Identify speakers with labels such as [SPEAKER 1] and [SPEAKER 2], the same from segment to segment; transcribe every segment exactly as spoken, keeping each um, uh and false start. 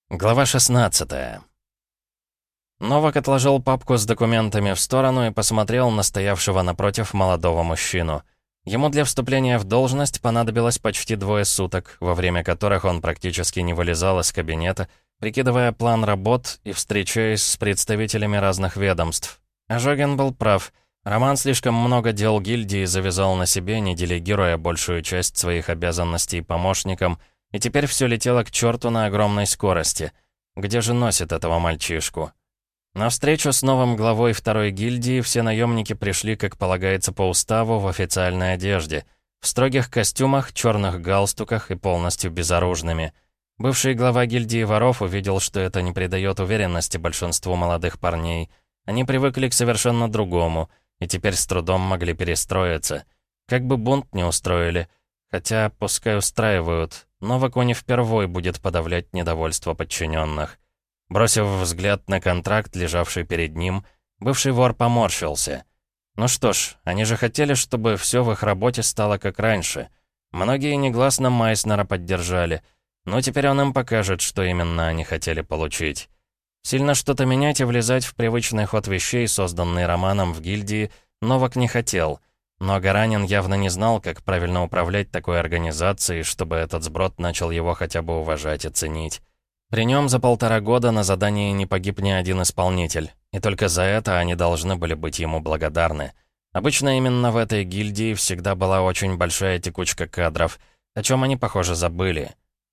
[SPEAKER 1] Глава шестнадцатая. Новак отложил папку с документами в сторону и посмотрел на стоявшего напротив молодого мужчину. Ему для вступления в должность понадобилось почти двое суток, во время которых он практически не вылезал из кабинета, прикидывая план работ и встречаясь с представителями разных ведомств. Ожогин был прав. Роман слишком много дел гильдии завязал на себе, не делегируя большую часть своих обязанностей помощникам, и теперь все летело к черту на огромной скорости. Где же носит этого мальчишку? На встречу с новым главой второй гильдии все наемники пришли, как полагается по уставу, в официальной одежде, в строгих костюмах, черных галстуках и полностью безоружными. Бывший глава гильдии воров увидел, что это не придает уверенности большинству молодых парней. Они привыкли к совершенно другому, и теперь с трудом могли перестроиться. Как бы бунт не устроили, хотя пускай устраивают, Новаку не впервой будет подавлять недовольство подчиненных. Бросив взгляд на контракт, лежавший перед ним, бывший вор поморщился. Ну что ж, они же хотели, чтобы все в их работе стало как раньше. Многие негласно Майснера поддержали, но теперь он им покажет, что именно они хотели получить. Сильно что-то менять и влезать в привычный ход вещей, созданный Романом в гильдии, Новак не хотел. Но Гаранин явно не знал, как правильно управлять такой организацией, чтобы этот сброд начал его хотя бы уважать и ценить. При нем за полтора года на задании не погиб ни один исполнитель, и только за это они должны были быть ему благодарны. Обычно именно в этой гильдии всегда была очень большая текучка кадров, о чем они, похоже, забыли.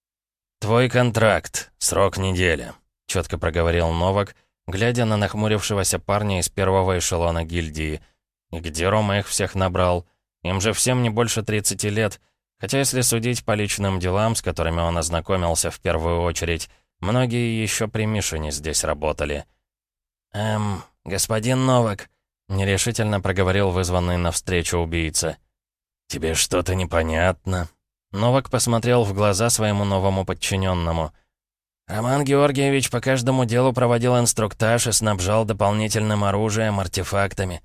[SPEAKER 1] «Твой контракт. Срок недели», — четко проговорил Новак, глядя на нахмурившегося парня из первого эшелона гильдии. И где Рома их всех набрал? Им же всем не больше тридцати лет. Хотя если судить по личным делам, с которыми он ознакомился в первую очередь, многие еще при Мишине здесь работали. «Эм, господин Новак», — нерешительно проговорил вызванный навстречу убийца. «Тебе что-то непонятно?» Новак посмотрел в глаза своему новому подчиненному. «Роман Георгиевич по каждому делу проводил инструктаж и снабжал дополнительным оружием, артефактами».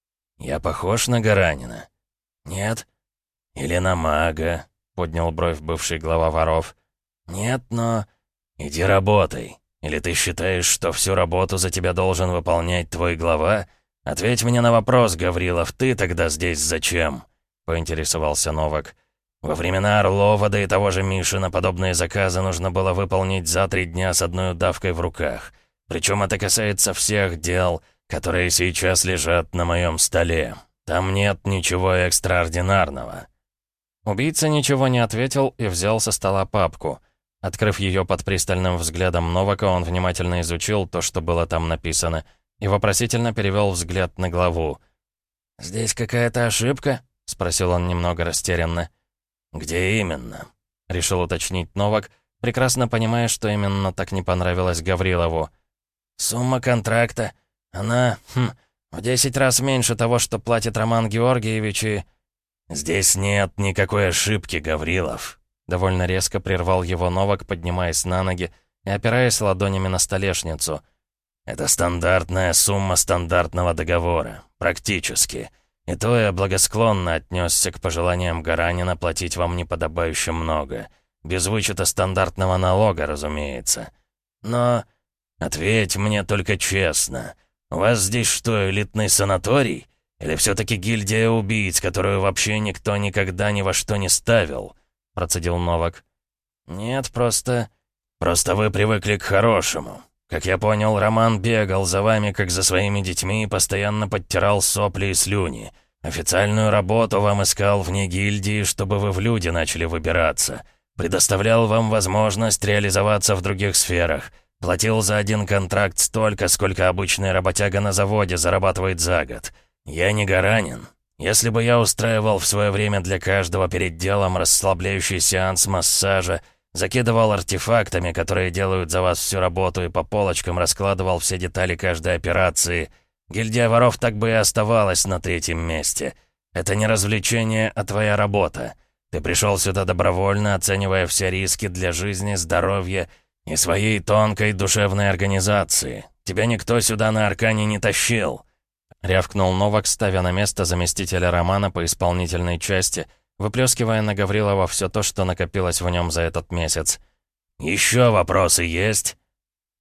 [SPEAKER 1] «Я похож на Гаранина?» «Нет». «Или на мага?» — поднял бровь бывший глава воров. «Нет, но...» «Иди работай. Или ты считаешь, что всю работу за тебя должен выполнять твой глава? Ответь мне на вопрос, Гаврилов, ты тогда здесь зачем?» — поинтересовался Новак. «Во времена Орлова, да и того же Мишина, подобные заказы нужно было выполнить за три дня с одной удавкой в руках. Причем это касается всех дел, которые сейчас лежат на моем столе. Там нет ничего экстраординарного». Убийца ничего не ответил и взял со стола папку. Открыв ее под пристальным взглядом Новака, он внимательно изучил то, что было там написано, и вопросительно перевел взгляд на главу. «Здесь какая-то ошибка?» — спросил он немного растерянно. «Где именно?» — решил уточнить Новак, прекрасно понимая, что именно так не понравилось Гаврилову. «Сумма контракта, она, хм, в десять раз меньше того, что платит Роман Георгиевич, и...» «Здесь нет никакой ошибки, Гаврилов», — довольно резко прервал его Новак, поднимаясь на ноги и опираясь ладонями на столешницу. «Это стандартная сумма стандартного договора, практически. И то я благосклонно отнесся к пожеланиям Гаранина платить вам неподобающе много. Без вычета стандартного налога, разумеется. Но... ответь мне только честно. У вас здесь что, элитный санаторий? Или все-таки гильдия убийц, которую вообще никто никогда ни во что не ставил?» — процедил Новак. «Нет, просто... просто вы привыкли к хорошему. Как я понял, Роман бегал за вами, как за своими детьми, и постоянно подтирал сопли и слюни. Официальную работу вам искал вне гильдии, чтобы вы в люди начали выбираться. Предоставлял вам возможность реализоваться в других сферах. Платил за один контракт столько, сколько обычный работяга на заводе зарабатывает за год. Я не Гаранин. Если бы я устраивал в свое время для каждого перед делом расслабляющий сеанс массажа, закидывал артефактами, которые делают за вас всю работу, и по полочкам раскладывал все детали каждой операции, гильдия воров так бы и оставалась на третьем месте. Это не развлечение, а твоя работа. Ты пришел сюда добровольно, оценивая все риски для жизни, здоровья и своей тонкой душевной организации. Тебя никто сюда на Аркане не тащил», — рявкнул Новак, ставя на место заместителя Романа по исполнительной части, выплескивая на Гаврилова все то, что накопилось в нем за этот месяц. «Еще вопросы есть?»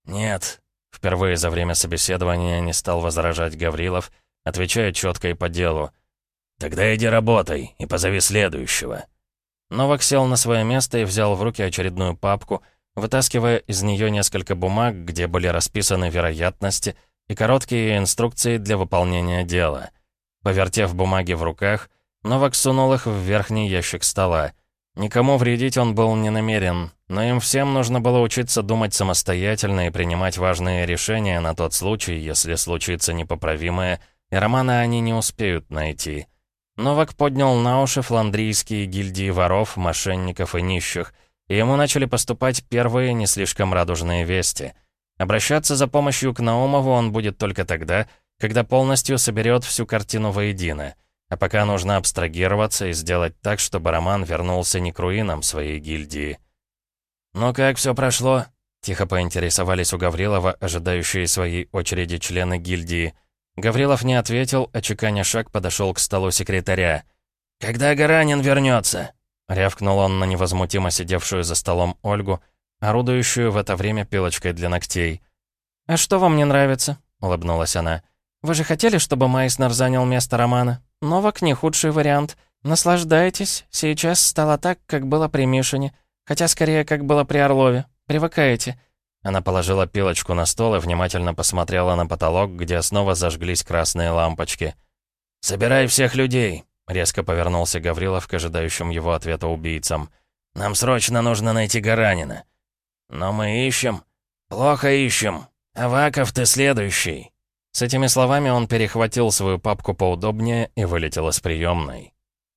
[SPEAKER 2] «Нет».
[SPEAKER 1] Впервые за время собеседования не стал возражать Гаврилов, отвечая четко и по делу.
[SPEAKER 2] «Тогда иди работай и позови следующего».
[SPEAKER 1] Новак сел на свое место и взял в руки очередную папку, вытаскивая из нее несколько бумаг, где были расписаны вероятности и короткие инструкции для выполнения дела. Повертев бумаги в руках, Новак сунул их в верхний ящик стола. Никому вредить он был не намерен, но им всем нужно было учиться думать самостоятельно и принимать важные решения на тот случай, если случится непоправимое, и Романа они не успеют найти. Новак поднял на уши фландрийские гильдии воров, мошенников и нищих, и ему начали поступать первые не слишком радужные вести. Обращаться за помощью к Наумову он будет только тогда, когда полностью соберет всю картину воедино. А пока нужно абстрагироваться и сделать так, чтобы Роман вернулся не к руинам своей гильдии.
[SPEAKER 2] «Ну как все прошло?»
[SPEAKER 1] — тихо поинтересовались у Гаврилова, ожидающие своей очереди члены гильдии. Гаврилов не ответил, а чеканя шаг подошел к столу секретаря.
[SPEAKER 2] «Когда Гаранин вернется?»
[SPEAKER 1] — рявкнул он на невозмутимо сидевшую за столом Ольгу, орудующую в это время пилочкой для ногтей. «А что вам не нравится?» — улыбнулась она. «Вы же хотели, чтобы Майснер занял место Романа? Новак не худший вариант. Наслаждайтесь. Сейчас стало так, как было при Мишине. Хотя скорее, как было при Орлове. Привыкаете». Она положила пилочку на стол и внимательно посмотрела на потолок, где снова зажглись красные лампочки.
[SPEAKER 2] «Собирай всех людей»,
[SPEAKER 1] — резко повернулся Гаврилов к ожидающим его ответа убийцам.
[SPEAKER 2] «Нам срочно нужно найти Гаранина». «Но мы ищем. Плохо ищем. Аваков, ты следующий».
[SPEAKER 1] С этими словами он перехватил свою папку поудобнее и вылетел из приемной.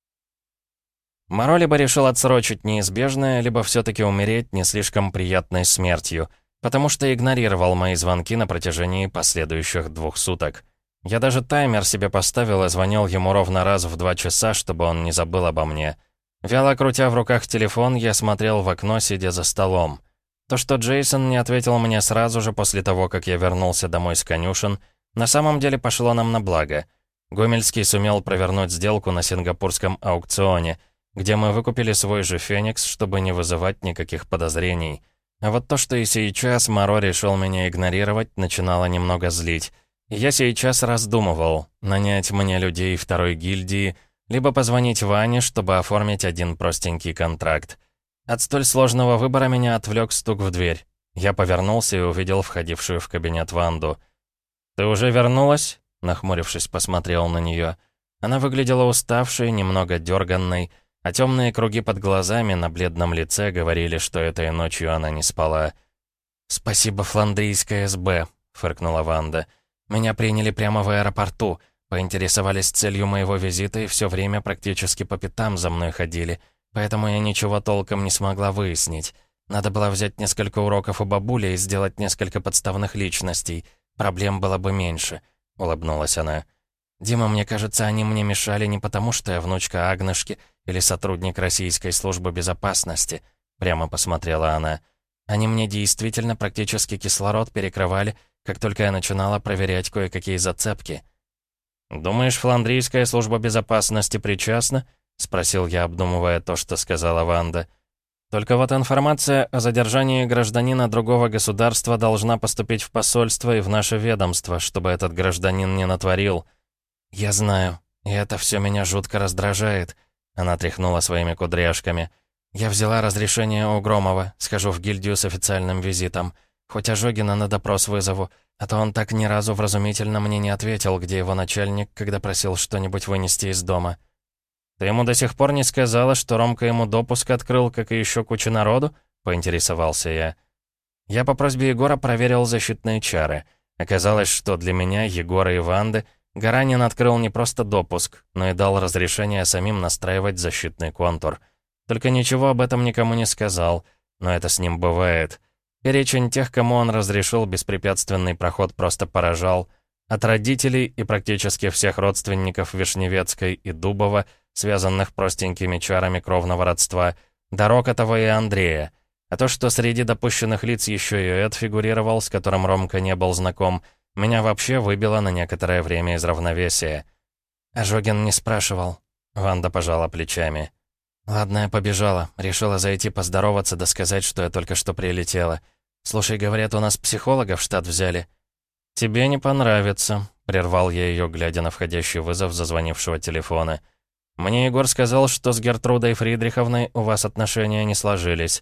[SPEAKER 1] Моро либо решил отсрочить неизбежное, либо все-таки умереть не слишком приятной смертью, потому что игнорировал мои звонки на протяжении последующих двух суток. Я даже таймер себе поставил и звонил ему ровно раз в два часа, чтобы он не забыл обо мне. Вяло крутя в руках телефон, я смотрел в окно, сидя за столом. То, что Джейсон не ответил мне сразу же после того, как я вернулся домой с конюшен, на самом деле пошло нам на благо. Гомельский сумел провернуть сделку на сингапурском аукционе, где мы выкупили свой же «Феникс», чтобы не вызывать никаких подозрений. А вот то, что и сейчас Моро решил меня игнорировать, начинало немного злить. И я сейчас раздумывал, нанять мне людей второй гильдии, либо позвонить Ване, чтобы оформить один простенький контракт. От столь сложного выбора меня отвлек стук в дверь. Я повернулся и увидел входившую в кабинет Ванду. «Ты уже вернулась?» — нахмурившись, посмотрел на нее. Она выглядела уставшей, немного дерганной, а темные круги под глазами на бледном лице говорили, что этой ночью она не спала. «Спасибо, фландрийское СБ», — фыркнула Ванда. «Меня приняли прямо в аэропорту, поинтересовались целью моего визита и все время практически по пятам за мной ходили, поэтому я ничего толком не смогла выяснить. Надо было взять несколько уроков у бабули и сделать несколько подставных личностей. Проблем было бы меньше», — улыбнулась она. «Дима, мне кажется, они мне мешали не потому, что я внучка Агнышки или сотрудник Российской службы безопасности», — прямо посмотрела она. «Они мне действительно практически кислород перекрывали, как только я начинала проверять кое-какие зацепки». «Думаешь, фландрийская служба безопасности причастна?» — спросил я, обдумывая то, что сказала Ванда. «Только вот информация о задержании гражданина другого государства должна поступить в посольство и в наше ведомство, чтобы этот гражданин не натворил». «Я знаю, и это все меня жутко раздражает», — она тряхнула своими кудряшками. «Я взяла разрешение у Громова, схожу в гильдию с официальным визитом. Хоть Ожогина на допрос вызову, а то он так ни разу вразумительно мне не ответил, где его начальник, когда просил что-нибудь вынести из дома». «Ты ему до сих пор не сказала, что Ромка ему допуск открыл, как и еще куча народу?» — поинтересовался я. Я по просьбе Егора проверил защитные чары. Оказалось, что для меня, Егора и Ванды, Гаранин открыл не просто допуск, но и дал разрешение самим настраивать защитный контур. Только ничего об этом никому не сказал, но это с ним бывает. Перечень тех, кому он разрешил беспрепятственный проход, просто поражал. От родителей и практически всех родственников Вишневецкой и Дубова, связанных простенькими чарами кровного родства, до Рокотова и Андрея. А то, что среди допущенных лиц еще и Эд фигурировал, с которым Ромка не был знаком, меня вообще выбило на некоторое время из равновесия. Ожогин не спрашивал. Ванда пожала плечами. «Ладно, я побежала. Решила зайти поздороваться да сказать, что я только что прилетела. Слушай, говорят, у нас психолога в штат взяли». «Тебе не понравится», — прервал я ее, глядя на входящий вызов зазвонившего телефона. «Мне Егор сказал, что с Гертрудой Фридриховной у вас отношения не сложились».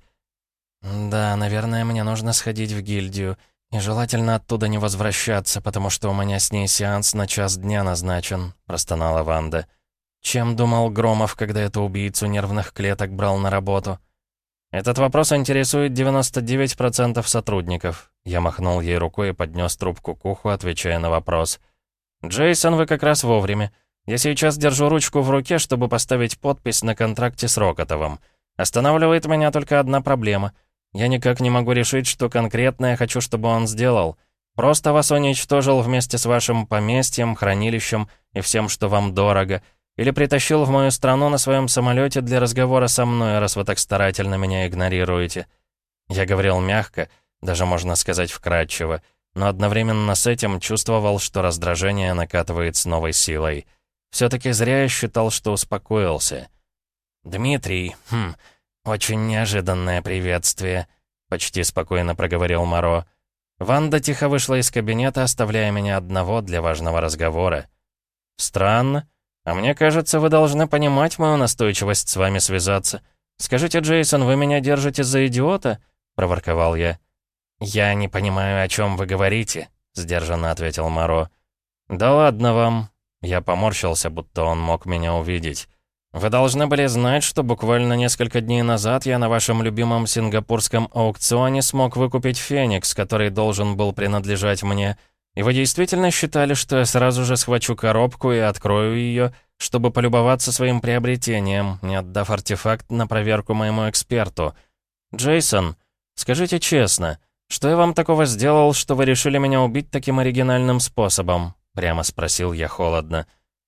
[SPEAKER 1] «Да, наверное, мне нужно сходить в гильдию. И желательно оттуда не возвращаться, потому что у меня с ней сеанс на час дня назначен», — простонала Ванда. «Чем думал Громов, когда эту убийцу нервных клеток брал на работу?» «Этот вопрос интересует девяносто девять процентов сотрудников». Я махнул ей рукой и поднес трубку к уху, отвечая на вопрос. «Джейсон, вы как раз вовремя. Я сейчас держу ручку в руке, чтобы поставить подпись на контракте с Рокотовым. Останавливает меня только одна проблема. Я никак не могу решить, что конкретно я хочу, чтобы он сделал. Просто вас уничтожил вместе с вашим поместьем, хранилищем и всем, что вам дорого. Или притащил в мою страну на своем самолете для разговора со мной, раз вы так старательно меня игнорируете». Я говорил мягко, даже можно сказать вкратчиво, но одновременно с этим чувствовал, что раздражение накатывает с новой силой. Все-таки зря я считал, что успокоился. «Дмитрий, хм, очень неожиданное приветствие», — почти спокойно проговорил Моро. Ванда тихо вышла из кабинета, оставляя меня одного для важного разговора. «Странно. А мне кажется, вы должны понимать мою настойчивость с вами связаться. Скажите, Джейсон, вы меня держите за идиота?» — проворковал я. «Я не понимаю, о чем вы говорите», — сдержанно ответил Моро. «Да ладно вам». Я поморщился, будто он мог меня увидеть. «Вы должны были знать, что буквально несколько дней назад я на вашем любимом сингапурском аукционе смог выкупить «Феникс», который должен был принадлежать мне. И вы действительно считали, что я сразу же схвачу коробку и открою ее, чтобы полюбоваться своим приобретением, не отдав артефакт на проверку моему эксперту? Джейсон, скажите честно, что я вам такого сделал, что вы решили меня убить таким оригинальным способом?» Прямо спросил я холодно.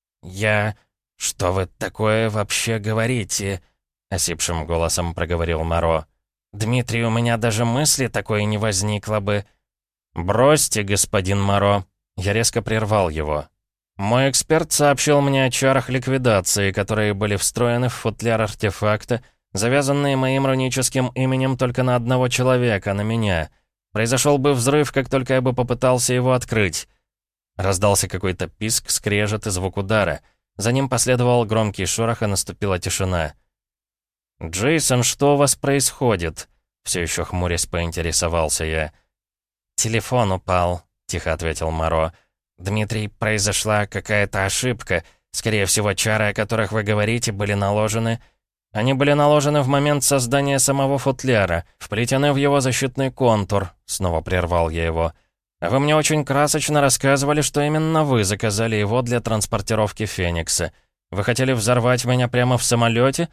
[SPEAKER 1] «Я... Что вы такое вообще говорите?» Осипшим голосом проговорил Моро. «Дмитрий, у меня даже мысли такой не возникло бы». «Бросьте, господин Моро». Я резко прервал его. «Мой эксперт сообщил мне о чарах ликвидации, которые были встроены в футляр артефакта, завязанные моим руническим именем только на одного человека, на меня. Произошел бы взрыв, как только я бы попытался его открыть». Раздался какой-то писк, скрежет и звук удара. За ним последовал громкий шорох, и наступила тишина. «Джейсон, что у вас происходит?» Все еще хмурясь поинтересовался я. «Телефон упал», — тихо ответил Моро. «Дмитрий, произошла какая-то ошибка. Скорее всего, чары, о которых вы говорите, были наложены...» «Они были наложены в момент создания самого футляра, вплетены в его защитный контур», — снова прервал я его. «А вы мне очень красочно рассказывали, что именно вы заказали его для транспортировки «Феникса». Вы хотели взорвать меня прямо в самолете?»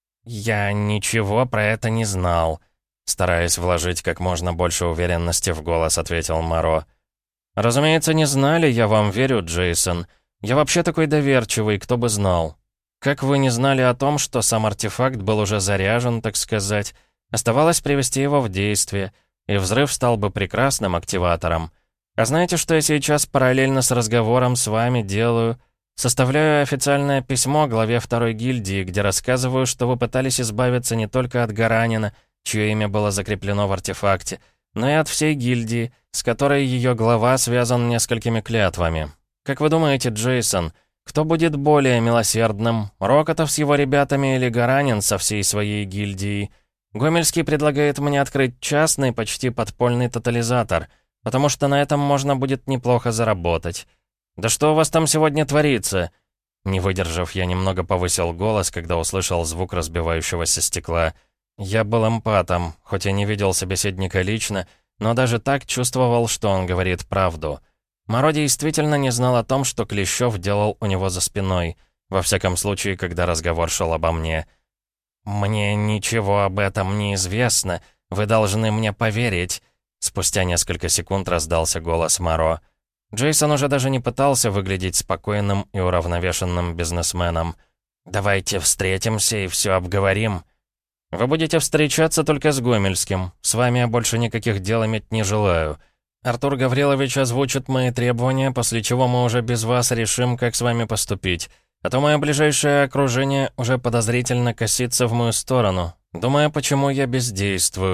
[SPEAKER 1] «Я ничего про это не знал», — стараясь вложить как можно больше уверенности в голос, ответил Моро. «Разумеется, не знали, я вам верю, Джейсон. Я вообще такой доверчивый, кто бы знал. Как вы не знали о том, что сам артефакт был уже заряжен, так сказать? Оставалось привести его в действие, и взрыв стал бы прекрасным активатором. А знаете, что я сейчас параллельно с разговором с вами делаю? Составляю официальное письмо главе второй гильдии, где рассказываю, что вы пытались избавиться не только от Гаранина, чье имя было закреплено в артефакте, но и от всей гильдии, с которой ее глава связан несколькими клятвами. Как вы думаете, Джейсон, кто будет более милосердным, Рокотов с его ребятами или Гаранин со всей своей гильдией? Гомельский предлагает мне открыть частный, почти подпольный тотализатор, потому что на этом можно будет неплохо заработать. Да что у вас там сегодня творится?» Не выдержав, я немного повысил голос, когда услышал звук разбивающегося стекла. Я был эмпатом, хоть и не видел собеседника лично, но даже так чувствовал, что он говорит правду. Моро действительно не знал о том, что Клещев делал у него за спиной, во всяком случае, когда разговор шел обо мне. «Мне ничего об этом не известно, вы должны мне поверить», — спустя несколько секунд раздался голос Моро. Джейсон уже даже не пытался выглядеть спокойным и уравновешенным бизнесменом. «Давайте встретимся и все обговорим». «Вы будете встречаться только с Гомельским. С вами я больше никаких дел иметь не желаю. Артур Гаврилович озвучит мои требования, после чего мы уже без вас решим, как с вами поступить. А то мое ближайшее окружение уже подозрительно косится в мою сторону, думая, почему я бездействую.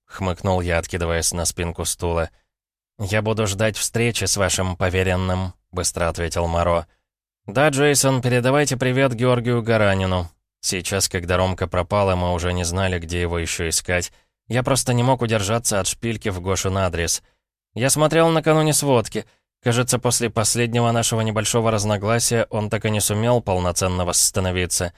[SPEAKER 1] хмыкнул я, откидываясь на спинку стула. «Я буду ждать встречи с вашим поверенным», — быстро ответил Моро. «Да, Джейсон, передавайте привет Георгию Гаранину. Сейчас, когда Ромка пропал, и мы уже не знали, где его еще искать, я просто не мог удержаться от шпильки в Гошин адрес. Я смотрел накануне сводки. Кажется, после последнего нашего небольшого разногласия он так и не сумел полноценно восстановиться.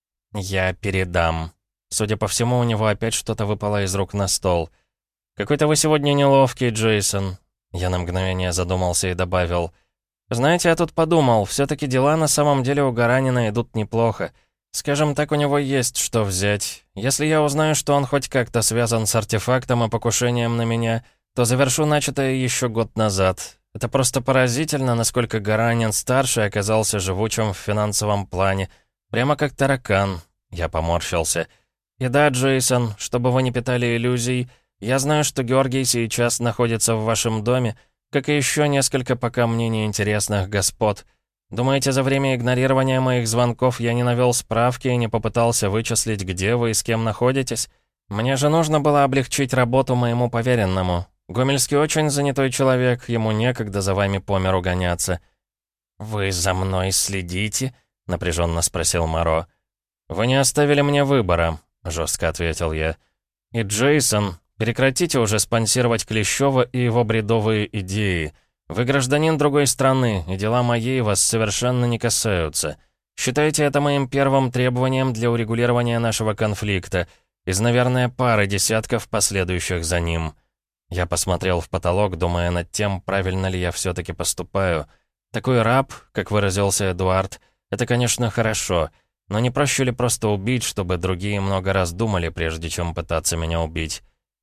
[SPEAKER 1] Я передам. Судя по всему, у него опять что-то выпало из рук на стол. Какой-то вы сегодня неловкий, Джейсон». Я на мгновение задумался и добавил. «Знаете, я тут подумал, все-таки дела на самом деле у Гаранина идут неплохо. Скажем так, у него есть что взять. Если я узнаю, что он хоть как-то связан с артефактом и покушением на меня, то завершу начатое еще год назад. Это просто поразительно, насколько Гаранин-старший оказался живучим в финансовом плане. Прямо как таракан». Я поморщился. «И да, Джейсон, чтобы вы не питали иллюзий, я знаю, что Георгий сейчас находится в вашем доме, как и еще несколько пока мне неинтересных господ. Думаете, за время игнорирования моих звонков я не навел справки и не попытался вычислить, где вы и с кем находитесь? Мне же нужно было облегчить работу моему поверенному. Гомельский очень занятой человек, ему некогда за вами по миру гоняться». «Вы за мной следите?» — напряженно спросил Моро. «Вы не оставили мне выбора», — жестко ответил я. «И, Джейсон, прекратите уже спонсировать Клещева и его бредовые идеи. Вы гражданин другой страны, и дела моей вас совершенно не касаются. Считайте это моим первым требованием для урегулирования нашего конфликта, из, наверное, пары десятков последующих за ним». Я посмотрел в потолок, думая над тем, правильно ли я все-таки поступаю. Такой раб, как выразился Эдуард, это, конечно, хорошо, но не проще ли просто убить, чтобы другие много раз думали, прежде чем пытаться меня убить?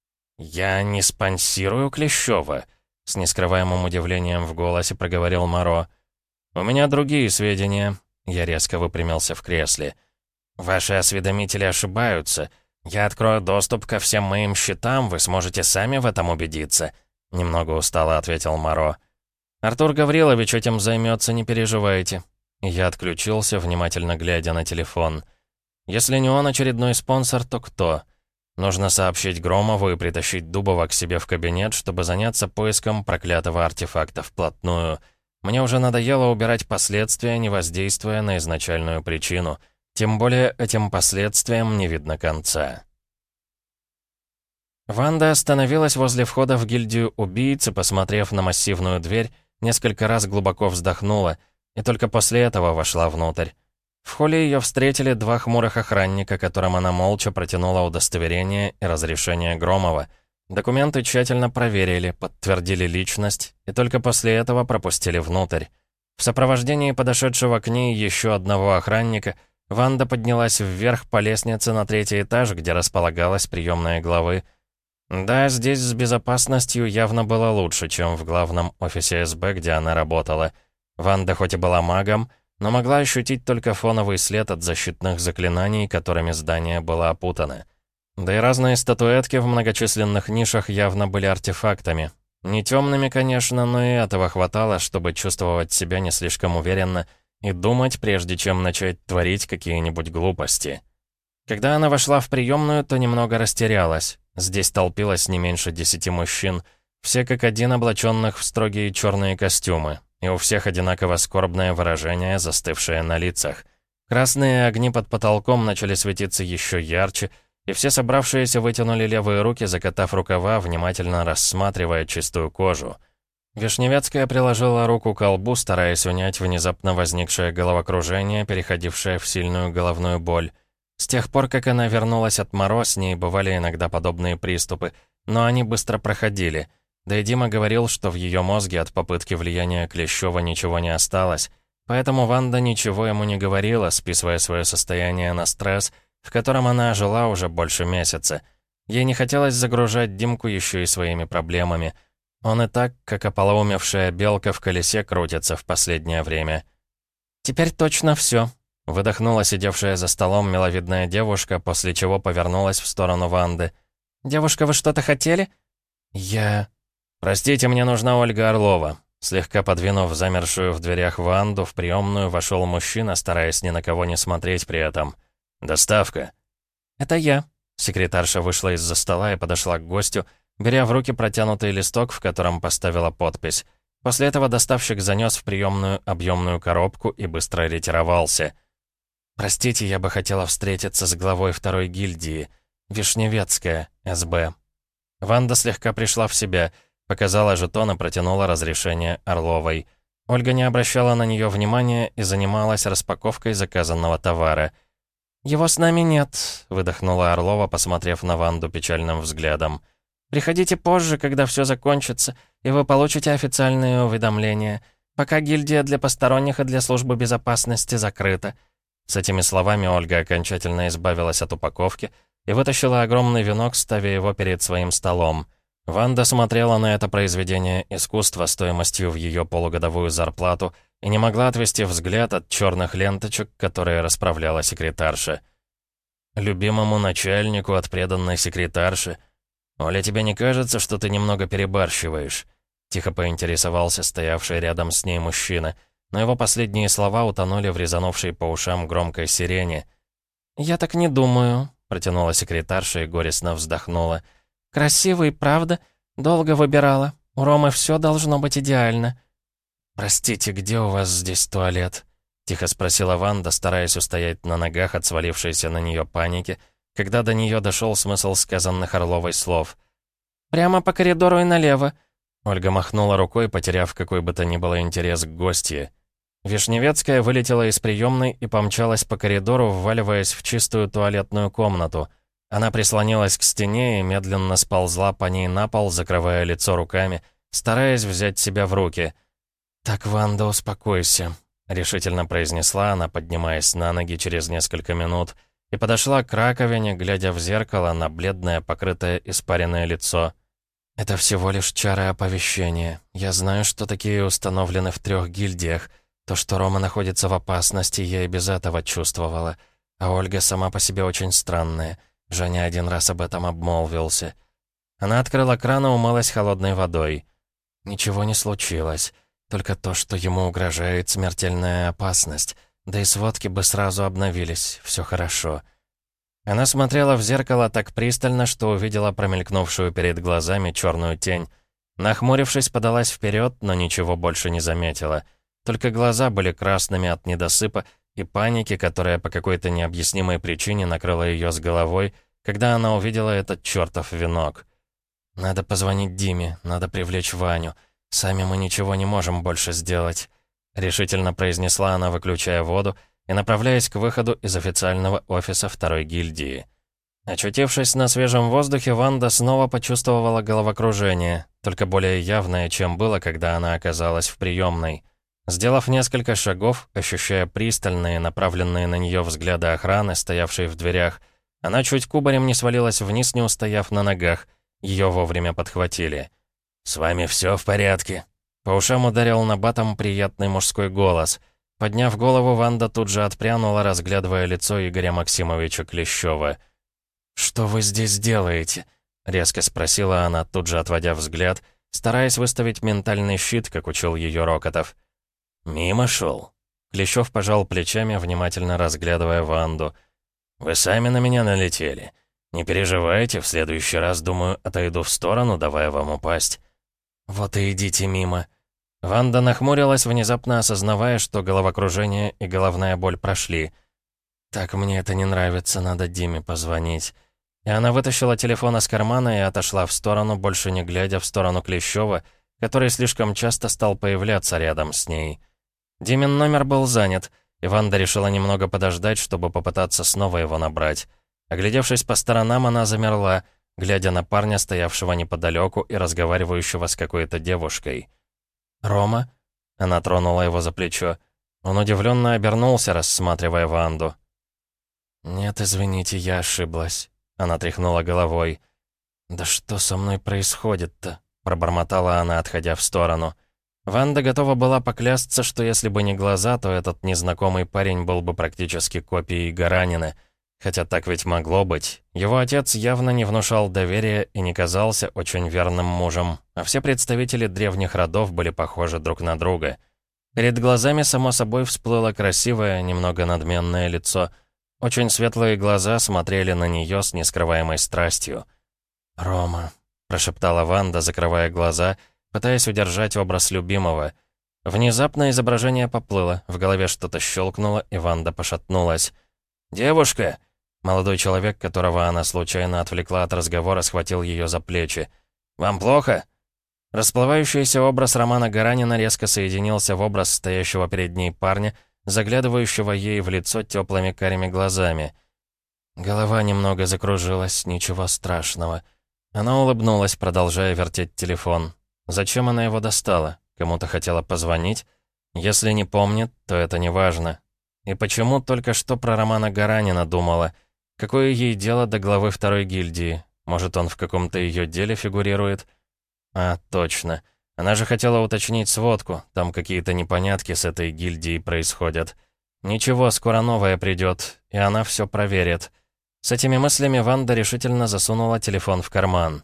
[SPEAKER 1] «Я не спонсирую Клещева», — с нескрываемым удивлением в голосе проговорил Моро. «У меня другие сведения». Я резко выпрямился в кресле. «Ваши осведомители ошибаются. Я открою доступ ко всем моим счетам, вы сможете сами в этом убедиться», — немного устало ответил Моро. «Артур Гаврилович этим займется, не переживайте». Я отключился, внимательно глядя на телефон. «Если не он очередной спонсор, то кто?» Нужно сообщить Громову и притащить Дубова к себе в кабинет, чтобы заняться поиском проклятого артефакта вплотную. Мне уже надоело убирать последствия, не воздействуя на изначальную причину. Тем более этим последствиям не видно конца. Ванда остановилась возле входа в гильдию убийц и, посмотрев на массивную дверь, несколько раз глубоко вздохнула, и только после этого вошла внутрь. В холле ее встретили два хмурых охранника, которым она молча протянула удостоверение и разрешение Громова. Документы тщательно проверили, подтвердили личность, и только после этого пропустили внутрь. В сопровождении подошедшего к ней еще одного охранника Ванда поднялась вверх по лестнице на третий этаж, где располагалась приемная главы. Да, здесь с безопасностью явно было лучше, чем в главном офисе эс бэ, где она работала. Ванда хоть и была магом, но могла ощутить только фоновый след от защитных заклинаний, которыми здание было опутано. Да и разные статуэтки в многочисленных нишах явно были артефактами. Не темными, конечно, но и этого хватало, чтобы чувствовать себя не слишком уверенно и думать, прежде чем начать творить какие-нибудь глупости. Когда она вошла в приемную, то немного растерялась. Здесь толпилось не меньше десяти мужчин, все как один облаченных в строгие черные костюмы. И у всех одинаково скорбное выражение, застывшее на лицах. Красные огни под потолком начали светиться еще ярче, и все собравшиеся вытянули левые руки, закатав рукава, внимательно рассматривая чистую кожу. Вишневецкая приложила руку к колбу, стараясь унять внезапно возникшее головокружение, переходившее в сильную головную боль. С тех пор, как она вернулась от Моро, с ней бывали иногда подобные приступы, но они быстро проходили. Да и Дима говорил, что в ее мозге от попытки влияния Клещева ничего не осталось, поэтому Ванда ничего ему не говорила, списывая свое состояние на стресс, в котором она жила уже больше месяца. Ей не хотелось загружать Димку еще и своими проблемами. Он и так, как ополоумевшая белка в колесе, крутится в последнее время. «Теперь точно все», — выдохнула сидевшая за столом миловидная девушка, после чего повернулась в сторону Ванды. «Девушка, вы что-то хотели?» «Я...» «Простите, мне нужна Ольга Орлова». Слегка подвинув замершую в дверях Ванду, в приемную вошел мужчина, стараясь ни на кого не смотреть при этом. «Доставка». «Это я». Секретарша вышла из-за стола и подошла к гостю, беря в руки протянутый листок, в котором поставила подпись. После этого доставщик занес в приемную объемную коробку и быстро ретировался. «Простите, я бы хотела встретиться с главой второй гильдии. Вишневецкая, СБ». Ванда слегка пришла в себя, показала жетон и протянула разрешение Орловой. Ольга не обращала на нее внимания и занималась распаковкой заказанного товара. «Его с нами нет», — выдохнула Орлова, посмотрев на Ванду печальным взглядом. «Приходите позже, когда все закончится, и вы получите официальные уведомления. Пока гильдия для посторонних и для службы безопасности закрыта». С этими словами Ольга окончательно избавилась от упаковки и вытащила огромный венок, ставя его перед своим столом. Ванда смотрела на это произведение искусства стоимостью в ее полугодовую зарплату и не могла отвести взгляд от черных ленточек, которые расправляла секретарша. «Любимому начальнику от преданной секретарши. Оля, тебе не кажется, что ты немного перебарщиваешь?» Тихо поинтересовался стоявший рядом с ней мужчина, но его последние слова утонули в резанувшей по ушам громкой сирене. «Я так не думаю», — протянула секретарша и горестно вздохнула. «Красивый, правда? Долго выбирала. У Ромы все должно быть идеально». «Простите, где у вас здесь туалет?» — тихо спросила Ванда, стараясь устоять на ногах от свалившейся на нее паники, когда до нее дошел смысл сказанных Орловой слов. «Прямо по коридору и налево». Ольга махнула рукой, потеряв какой бы то ни было интерес к гостье. Вишневецкая вылетела из приемной и помчалась по коридору, вваливаясь в чистую туалетную комнату. Она прислонилась к стене и медленно сползла по ней на пол, закрывая лицо руками, стараясь взять себя в руки. «Так, Ванда, успокойся», — решительно произнесла она, поднимаясь на ноги через несколько минут, и подошла к раковине, глядя в зеркало на бледное, покрытое испаренное лицо. «Это всего лишь чары оповещения. Я знаю, что такие установлены в трех гильдиях. То, что Рома находится в опасности, я и без этого чувствовала. А Ольга сама по себе очень странная. Женя один раз об этом обмолвился». Она открыла кран и умылась холодной водой. Ничего не случилось. Только то, что ему угрожает смертельная опасность. Да и сводки бы сразу обновились. Все хорошо. Она смотрела в зеркало так пристально, что увидела промелькнувшую перед глазами черную тень. Нахмурившись, подалась вперед, но ничего больше не заметила. Только глаза были красными от недосыпа и паники, которая по какой-то необъяснимой причине накрыла ее с головой, когда она увидела этот чертов венок. «Надо позвонить Диме, надо привлечь Ваню. Сами мы ничего не можем больше сделать», — решительно произнесла она, выключая воду и направляясь к выходу из официального офиса второй гильдии. Очутившись на свежем воздухе, Ванда снова почувствовала головокружение, только более явное, чем было, когда она оказалась в приемной. Сделав несколько шагов, ощущая пристальные, направленные на нее взгляды охраны, стоявшей в дверях, она чуть кубарем не свалилась вниз, не устояв на ногах. Ее вовремя подхватили. «С вами все в порядке?» По ушам ударил набатом приятный мужской голос. Подняв голову, Ванда тут же отпрянула, разглядывая лицо Игоря Максимовича Клещева. «Что вы здесь делаете?» — резко спросила она, тут же отводя взгляд, стараясь выставить ментальный щит, как учил ее Рокотов. «Мимо шел». Клещев пожал плечами, внимательно разглядывая Ванду. «Вы сами на меня налетели. Не переживайте, в следующий раз, думаю, отойду в сторону, давая вам упасть». «Вот и идите мимо». Ванда нахмурилась, внезапно осознавая, что головокружение и головная боль прошли. «Так, мне это не нравится, надо Диме позвонить». И она вытащила телефон из кармана и отошла в сторону, больше не глядя в сторону Клещева, который слишком часто стал появляться рядом с ней. Димин номер был занят, и Ванда решила немного подождать, чтобы попытаться снова его набрать. Оглядевшись по сторонам, она замерла, глядя на парня, стоявшего неподалеку и разговаривающего с какой-то девушкой. «Рома?» — она тронула его за плечо. Он удивленно обернулся, рассматривая Ванду. «Нет, извините, я ошиблась». Она тряхнула головой. «Да что со мной происходит-то?» — пробормотала она, отходя в сторону. Ванда готова была поклясться, что если бы не глаза, то этот незнакомый парень был бы практически копией Гаранина. Хотя так ведь могло быть. Его отец явно не внушал доверия и не казался очень верным мужем, а все представители древних родов были похожи друг на друга. Перед глазами, само собой, всплыло красивое, немного надменное лицо. Очень светлые глаза смотрели на нее с нескрываемой страстью. «Рома», — прошептала Ванда, закрывая глаза, пытаясь удержать образ любимого. Внезапно изображение поплыло, в голове что-то щелкнуло, и Ванда пошатнулась. «Девушка!» Молодой человек, которого она случайно отвлекла от разговора, схватил ее за плечи. «Вам плохо?» Расплывающийся образ Романа Гаранина резко соединился в образ стоящего перед ней парня, заглядывающего ей в лицо теплыми карими глазами. Голова немного закружилась, ничего страшного. Она улыбнулась, продолжая вертеть телефон. Зачем она его достала? Кому-то хотела позвонить? Если не помнит, то это не важно. И почему только что про Романа Гаранина думала? Какое ей дело до главы второй гильдии? Может, он в каком-то ее деле фигурирует? А, точно. Она же хотела уточнить сводку. Там какие-то непонятки с этой гильдией происходят. Ничего, скоро новое придет, и она все проверит. С этими мыслями Ванда решительно засунула телефон в карман.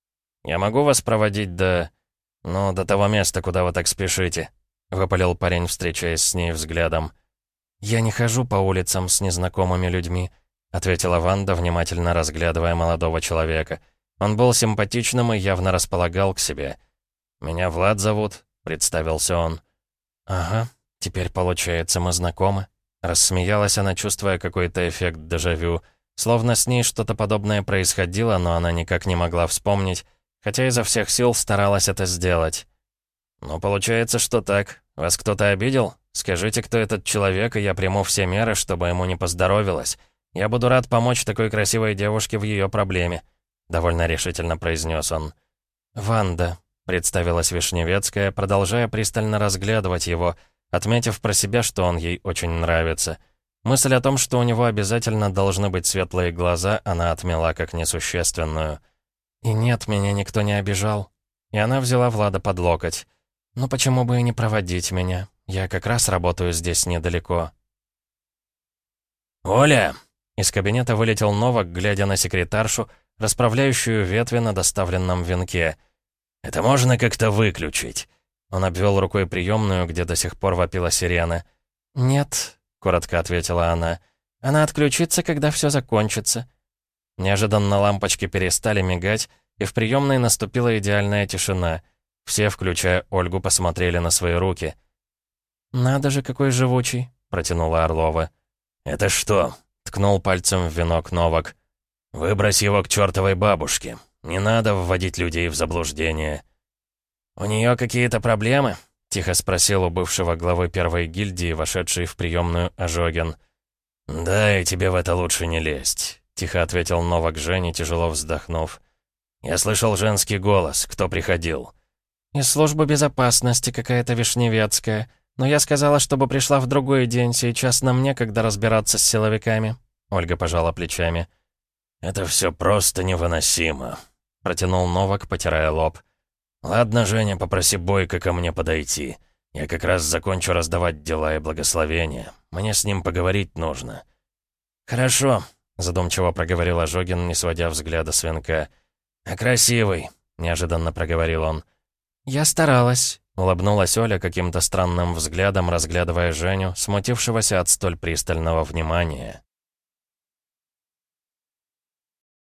[SPEAKER 1] «Я могу вас проводить до... ну, до того места, куда вы так спешите?» — выпалил парень, встречаясь с ней взглядом. «Я не хожу по улицам с незнакомыми людьми», — ответила Ванда, внимательно разглядывая молодого человека. Он был симпатичным и явно располагал к себе. «Меня Влад зовут», — представился он. «Ага, теперь, получается, мы знакомы». Рассмеялась она, чувствуя какой-то эффект дежавю. Словно с ней что-то подобное происходило, но она никак не могла вспомнить, хотя изо всех сил старалась это сделать. «Ну, получается, что так. Вас кто-то обидел? Скажите, кто этот человек, и я приму все меры, чтобы ему не поздоровилось. Я буду рад помочь такой красивой девушке в ее проблеме», — довольно решительно произнес он. «Ванда», — представилась Вишневецкая, продолжая пристально разглядывать его, отметив про себя, что он ей очень нравится. Мысль о том, что у него обязательно должны быть светлые глаза, она отмела как несущественную. «И нет, меня никто не обижал». И она взяла Влада под локоть. «Ну почему бы и не проводить меня? Я как раз работаю здесь недалеко».
[SPEAKER 2] «Оля!»
[SPEAKER 1] Из кабинета вылетел Новак, глядя на секретаршу, расправляющую ветви на доставленном венке.
[SPEAKER 2] «Это можно как-то выключить?»
[SPEAKER 1] Он обвел рукой приемную, где до сих пор вопила сирена. «Нет», — коротко ответила она. «Она отключится, когда все закончится». Неожиданно лампочки перестали мигать, и в приемной наступила идеальная тишина. Все, включая Ольгу, посмотрели на свои руки. «Надо же, какой живучий», — протянула Орлова.
[SPEAKER 2] «Это что?» — ткнул пальцем в венок Новак. «Выбрось его к чертовой бабушке. Не надо вводить людей в заблуждение».
[SPEAKER 1] «У нее какие-то проблемы?» — тихо спросил у бывшего главы первой гильдии, вошедший в приемную Ожогин.
[SPEAKER 2] «Да, и тебе в это лучше не лезть», — тихо ответил Новак Жене, тяжело вздохнув. «Я слышал женский голос. Кто приходил?»
[SPEAKER 1] «Из службы безопасности какая-то Вишневецкая. Но я сказала, чтобы пришла в другой день. Сейчас нам некогда разбираться с силовиками». Ольга пожала плечами.
[SPEAKER 2] «Это все просто невыносимо», — протянул Новак, потирая лоб. «Ладно, Женя, попроси Бойко ко мне подойти. Я как раз закончу раздавать дела и благословения. Мне с ним поговорить нужно».
[SPEAKER 1] «Хорошо», — задумчиво проговорил Ожогин, не сводя взгляда с венка.
[SPEAKER 2] «А красивый», — неожиданно проговорил он.
[SPEAKER 1] «Я старалась», — улыбнулась Оля каким-то странным взглядом, разглядывая Женю, смутившегося от столь пристального внимания.